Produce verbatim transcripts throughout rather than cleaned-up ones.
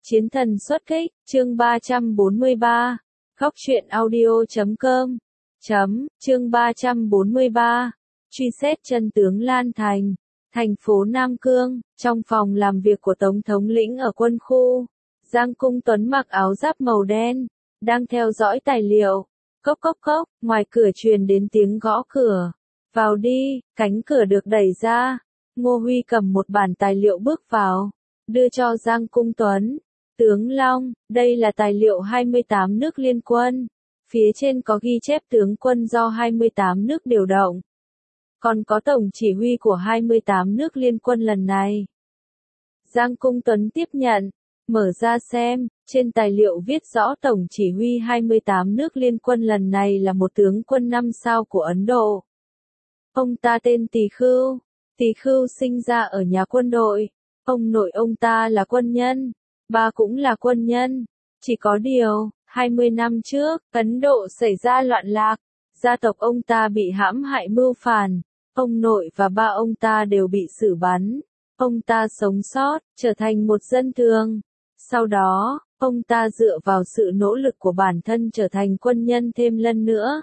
Chiến thần xuất kích, chương ba trăm bốn mươi ba. Góc truyện audio chấm com. Chấm, chương ba trăm bốn mươi ba. Truy xét chân tướng Lan Thành. Thành phố Nam Cương, trong phòng làm việc của Tổng thống lĩnh ở quân khu. Giang Cung Tuấn mặc áo giáp màu đen, đang theo dõi tài liệu. Cốc cốc cốc, ngoài cửa truyền đến tiếng gõ cửa. Vào đi, cánh cửa được đẩy ra. Ngô Huy cầm một bản tài liệu bước vào, đưa cho Giang Cung Tuấn. Tướng Long, đây là tài liệu hai mươi tám nước liên quân. Phía trên có ghi chép tướng quân do hai mươi tám nước điều động. Còn có tổng chỉ huy của hai mươi tám nước liên quân lần này. Giang Cung Tuấn tiếp nhận, mở ra xem, trên tài liệu viết rõ tổng chỉ huy hai mươi tám nước liên quân lần này là một tướng quân năm sao của Ấn Độ. Ông ta tên Tỳ Khưu. Tỳ Khưu sinh ra ở nhà quân đội. Ông nội ông ta là quân nhân. Ba cũng là quân nhân. Chỉ có điều, hai mươi năm trước, Ấn Độ xảy ra loạn lạc. Gia tộc ông ta bị hãm hại mưu phản. Ông nội và ba ông ta đều bị xử bắn. Ông ta sống sót, trở thành một dân thường. Sau đó, ông ta dựa vào sự nỗ lực của bản thân trở thành quân nhân thêm lần nữa.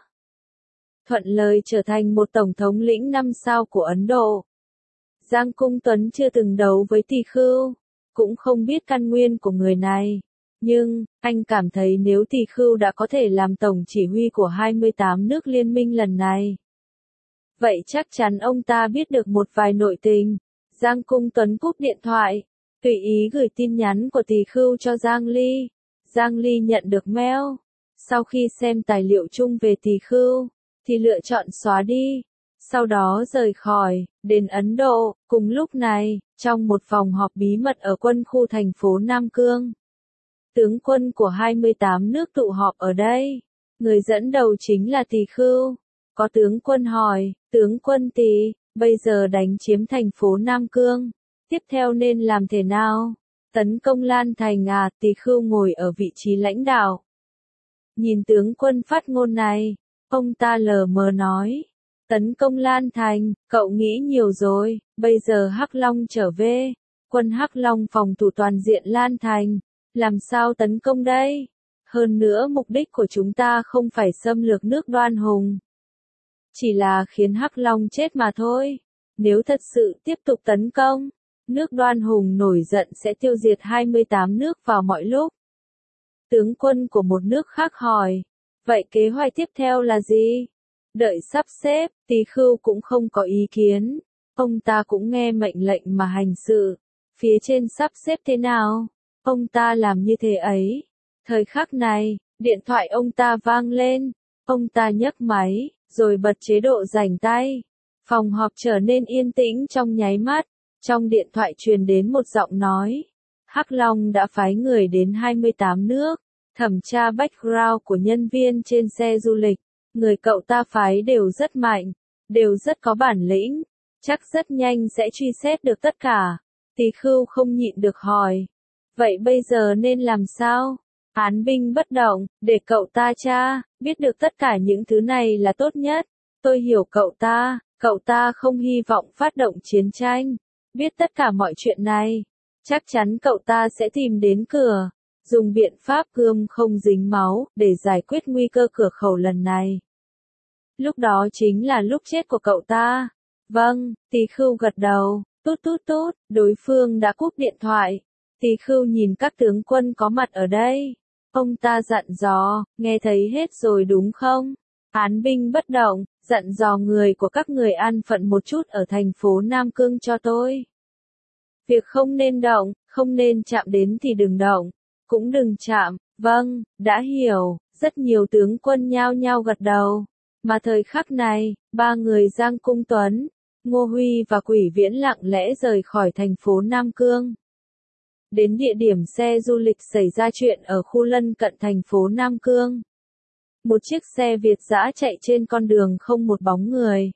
Thuận lợi trở thành một tổng thống lĩnh năm sao của Ấn Độ. Giang Cung Tuấn chưa từng đấu với Tỳ Khưu, cũng không biết căn nguyên của người này. Nhưng, anh cảm thấy nếu Tỳ Khưu đã có thể làm tổng chỉ huy của hai mươi tám nước liên minh lần này, vậy chắc chắn ông ta biết được một vài nội tình. Giang Cung Tuấn cúp điện thoại, tùy ý gửi tin nhắn của Tỳ Khưu cho Giang Ly. Giang Ly nhận được mail. Sau khi xem tài liệu chung về Tỳ Khưu, thì lựa chọn xóa đi. Sau đó rời khỏi, đến Ấn Độ. Cùng lúc này, trong một phòng họp bí mật ở quân khu thành phố Nam Cương, tướng quân của hai mươi tám nước tụ họp ở đây. Người dẫn đầu chính là Tỳ Khưu. Có tướng quân hỏi, tướng quân Tỳ, bây giờ đánh chiếm thành phố Nam Cương, tiếp theo nên làm thế nào? Tấn công Lan Thành à? Tỳ Khưu ngồi ở vị trí lãnh đạo. Nhìn tướng quân phát ngôn này, ông ta lờ mờ nói, tấn công Lan Thành, cậu nghĩ nhiều rồi, bây giờ Hắc Long trở về, quân Hắc Long phòng thủ toàn diện Lan Thành, làm sao tấn công đây? Hơn nữa mục đích của chúng ta không phải xâm lược nước Đoan Hùng, chỉ là khiến Hắc Long chết mà thôi. Nếu thật sự tiếp tục tấn công, nước Đoan Hùng nổi giận sẽ tiêu diệt hai mươi tám nước vào mọi lúc. Tướng quân của một nước khác hỏi, vậy kế hoạch tiếp theo là gì? Đợi sắp xếp. Tỳ Khưu cũng không có ý kiến. Ông ta cũng nghe mệnh lệnh mà hành sự. Phía trên sắp xếp thế nào, ông ta làm như thế ấy. Thời khắc này, điện thoại ông ta vang lên. Ông ta nhấc máy, rồi bật chế độ rảnh tay. Phòng họp trở nên yên tĩnh trong nháy mắt. Trong điện thoại truyền đến một giọng nói. Hắc Long đã phái người đến hai mươi tám nước, thẩm tra background của nhân viên trên xe du lịch. Người cậu ta phái đều rất mạnh, đều rất có bản lĩnh, chắc rất nhanh sẽ truy xét được tất cả. Tỳ Khưu không nhịn được hỏi, vậy bây giờ nên làm sao? Án binh bất động, để cậu ta tra, biết được tất cả những thứ này là tốt nhất. Tôi hiểu cậu ta, cậu ta không hy vọng phát động chiến tranh. Biết tất cả mọi chuyện này, chắc chắn cậu ta sẽ tìm đến cửa, dùng biện pháp gươm không dính máu, để giải quyết nguy cơ cửa khẩu lần này. Lúc đó chính là lúc chết của cậu ta. Vâng, Tỳ Khưu gật đầu, tút tút tút, đối phương đã cúp điện thoại. Tỳ Khưu nhìn các tướng quân có mặt ở đây. Ông ta dặn dò, nghe thấy hết rồi đúng không? Án binh bất động, dặn dò người của các người an phận một chút ở thành phố Nam Cương cho tôi. Việc không nên động, không nên chạm đến thì đừng động, cũng đừng chạm. Vâng, đã hiểu. Rất nhiều tướng quân nhao nhao gật đầu. Mà thời khắc này, ba người Giang Cung Tuấn, Ngô Huy và Quỷ Viễn lặng lẽ rời khỏi thành phố Nam Cương. Đến địa điểm xe du lịch xảy ra chuyện ở khu lân cận thành phố Nam Cương. Một chiếc xe Việt dã chạy trên con đường không một bóng người.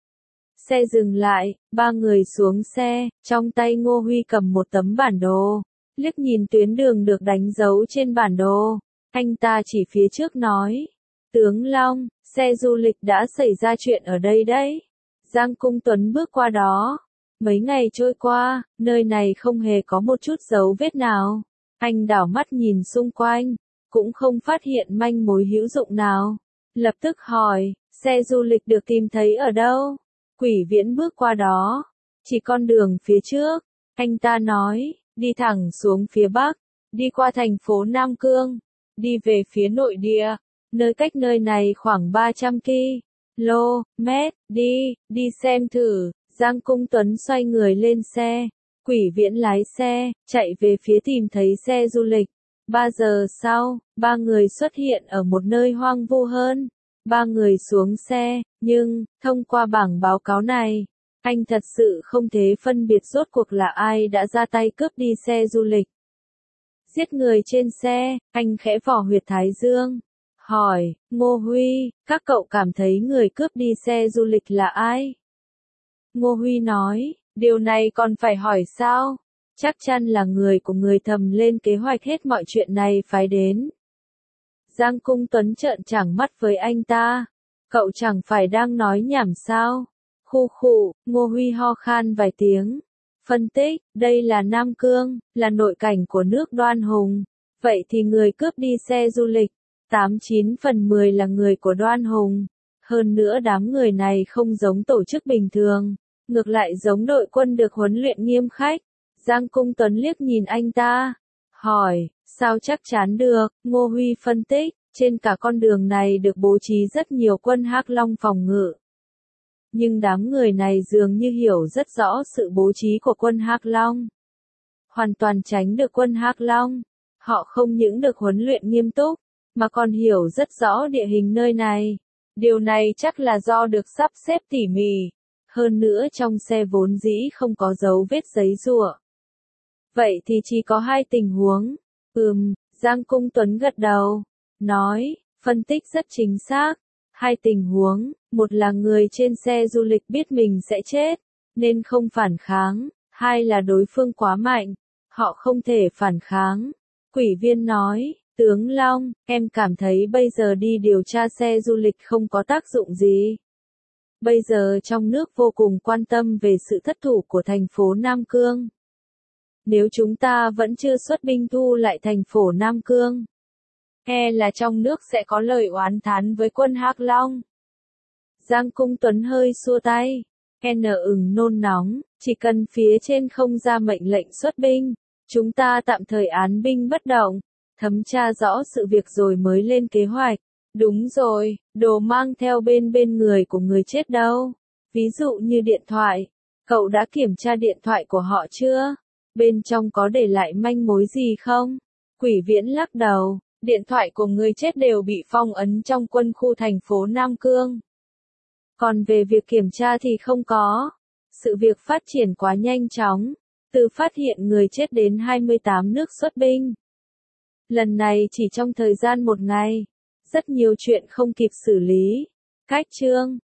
Xe dừng lại, ba người xuống xe, trong tay Ngô Huy cầm một tấm bản đồ. Liếc nhìn tuyến đường được đánh dấu trên bản đồ, anh ta chỉ phía trước nói, tướng Long, xe du lịch đã xảy ra chuyện ở đây đấy. Giang Cung Tuấn bước qua đó. Mấy ngày trôi qua, nơi này không hề có một chút dấu vết nào. Anh đảo mắt nhìn xung quanh, cũng không phát hiện manh mối hữu dụng nào. Lập tức hỏi, xe du lịch được tìm thấy ở đâu? Quỷ Viễn bước qua đó, chỉ con đường phía trước. Anh ta nói, đi thẳng xuống phía bắc, đi qua thành phố Nam Cương, đi về phía nội địa, nơi cách nơi này khoảng ba trăm ki lô mét, đi, đi xem thử. Giang Cung Tuấn xoay người lên xe, Quỷ Viễn lái xe, chạy về phía tìm thấy xe du lịch. Ba giờ sau, ba người xuất hiện ở một nơi hoang vu hơn. Ba người xuống xe, nhưng, thông qua bảng báo cáo này, anh thật sự không thể phân biệt rốt cuộc là ai đã ra tay cướp đi xe du lịch. Giết người trên xe, anh khẽ vò huyệt thái dương. Hỏi, Ngô Huy, các cậu cảm thấy người cướp đi xe du lịch là ai? Ngô Huy nói, điều này còn phải hỏi sao? Chắc chắn là người của người thầm lên kế hoạch hết mọi chuyện này phải đến. Giang Cung Tuấn trợn trắng mắt với anh ta. Cậu chẳng phải đang nói nhảm sao? Khu khụ, Ngô Huy ho khan vài tiếng. Phân tích, đây là Nam Cương, là nội cảnh của nước Đoan Hùng. Vậy thì người cướp đi xe du lịch, tám chín phần mười là người của Đoan Hùng. Hơn nữa đám người này không giống tổ chức bình thường, ngược lại giống đội quân được huấn luyện nghiêm khắc. Giang Cung Tuấn liếc nhìn anh ta, hỏi, sao chắc chắn được? Ngô Huy phân tích, trên cả con đường này được bố trí rất nhiều quân Hắc Long phòng ngự. Nhưng đám người này dường như hiểu rất rõ sự bố trí của quân Hắc Long. Hoàn toàn tránh được quân Hắc Long. Họ không những được huấn luyện nghiêm túc, mà còn hiểu rất rõ địa hình nơi này. Điều này chắc là do được sắp xếp tỉ mỉ. Hơn nữa trong xe vốn dĩ không có dấu vết giấy giụa. Vậy thì chỉ có hai tình huống. Ừm, Giang Cung Tuấn gật đầu. Nói, phân tích rất chính xác. Hai tình huống, một là người trên xe du lịch biết mình sẽ chết, nên không phản kháng. Hai là đối phương quá mạnh, họ không thể phản kháng. Quỷ Viên nói, tướng Long, em cảm thấy bây giờ đi điều tra xe du lịch không có tác dụng gì. Bây giờ trong nước vô cùng quan tâm về sự thất thủ của thành phố Nam Cương. Nếu chúng ta vẫn chưa xuất binh thu lại thành phố Nam Cương, e là trong nước sẽ có lời oán thán với quân Hắc Long. Giang Cung Tuấn hơi xua tay. N ửng nôn nóng, chỉ cần phía trên không ra mệnh lệnh xuất binh, chúng ta tạm thời án binh bất động, thẩm tra rõ sự việc rồi mới lên kế hoạch. Đúng rồi, đồ mang theo bên bên người của người chết đâu? Ví dụ như điện thoại, cậu đã kiểm tra điện thoại của họ chưa? Bên trong có để lại manh mối gì không? Quỷ Viễn lắc đầu, điện thoại của người chết đều bị phong ấn trong quân khu thành phố Nam Cương. Còn về việc kiểm tra thì không có. Sự việc phát triển quá nhanh chóng, từ phát hiện người chết đến hai mươi tám nước xuất binh. Lần này chỉ trong thời gian một ngày, rất nhiều chuyện không kịp xử lý. Cách chương